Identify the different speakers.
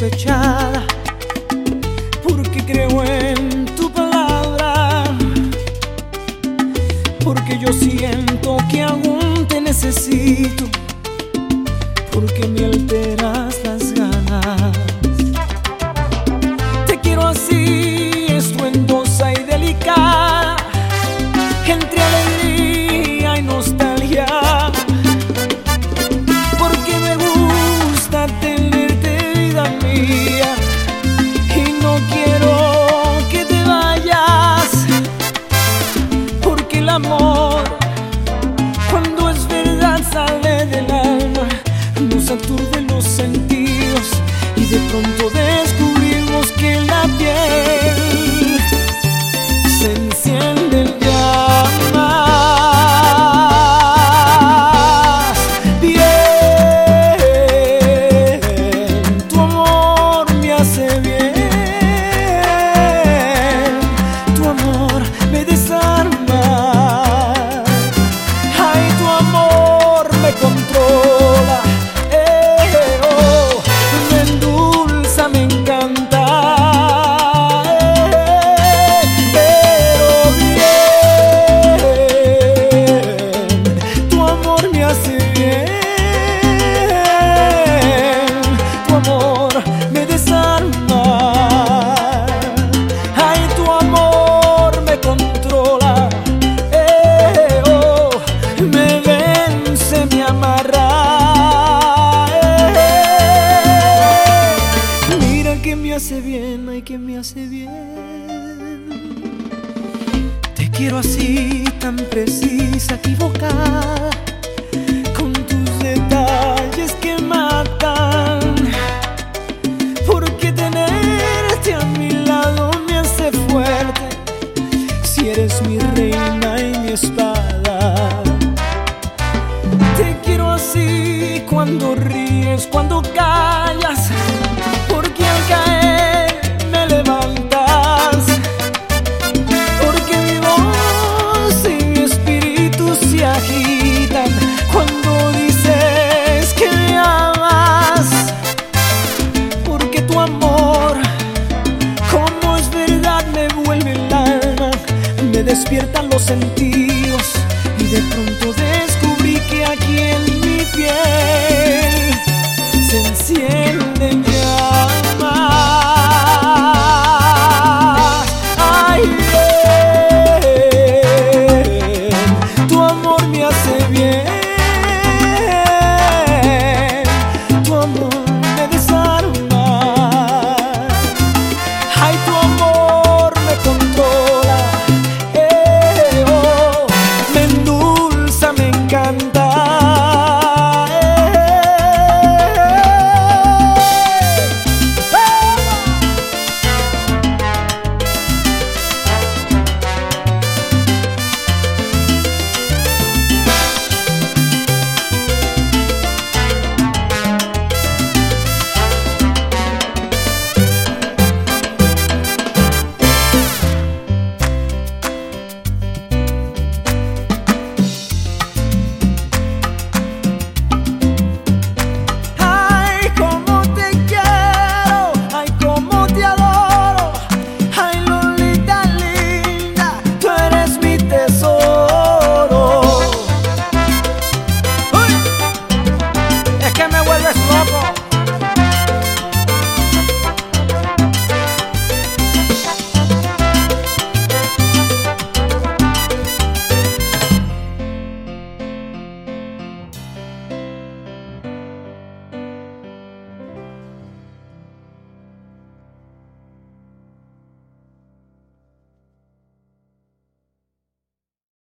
Speaker 1: flechada, porque creo en tu palabra, porque yo siento que aún te necesito, porque me alteras las ganas. Te quiero así, estruendosa y delicada, entre alegría y nostalgia, porque me gusta tenerte, vida mía, y no quiero que te vayas, porque el amor, cuando es verdad, sale del alma, nos aturde los sentidos y de pronto descubrimos que la piel se enciende en llamas. Bien, tu amor me hace bien, tu amor me desarma, ay, tu amor me controla, me endulza, me encanta, pero bien, tu amor me hace bien, tu amor me desarma, ay, tu amor me controla, me vence, me amarra. Mira que me hace bien, ay, que me hace bien. Te quiero así, tan precisa, equivocada, con tus detalles que matan, porque tenerte a mi lado me hace fuerte, si eres mi reina y mi espada. Te quiero así, cuando ríes, cuando callas, porque al caer me levantas, porque mi voz y mi espíritu se agitan cuando dices que me amas, porque tu amor, como es verdad, me vuelve el alma, me despiertan los sentidos y de pronto descubrí que aquí en mi piel se enciende.